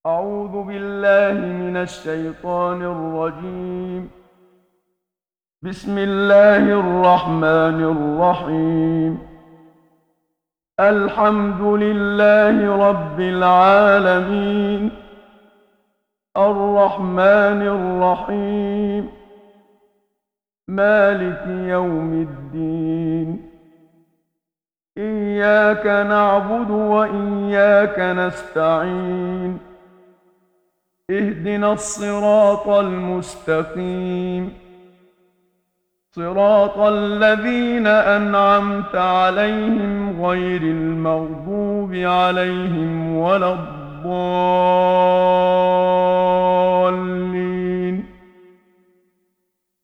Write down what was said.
أعوذ بالله من الشيطان الرجيم. بسم الله الرحمن الرحيم. الحمد لله رب العالمين، الرحمن الرحيم، مالك يوم الدين. إياك نعبد وإياك نستعين. اهدنا الصراط المستقيم، صراط الذين أنعمت عليهم غير المغضوب عليهم ولا الضالين.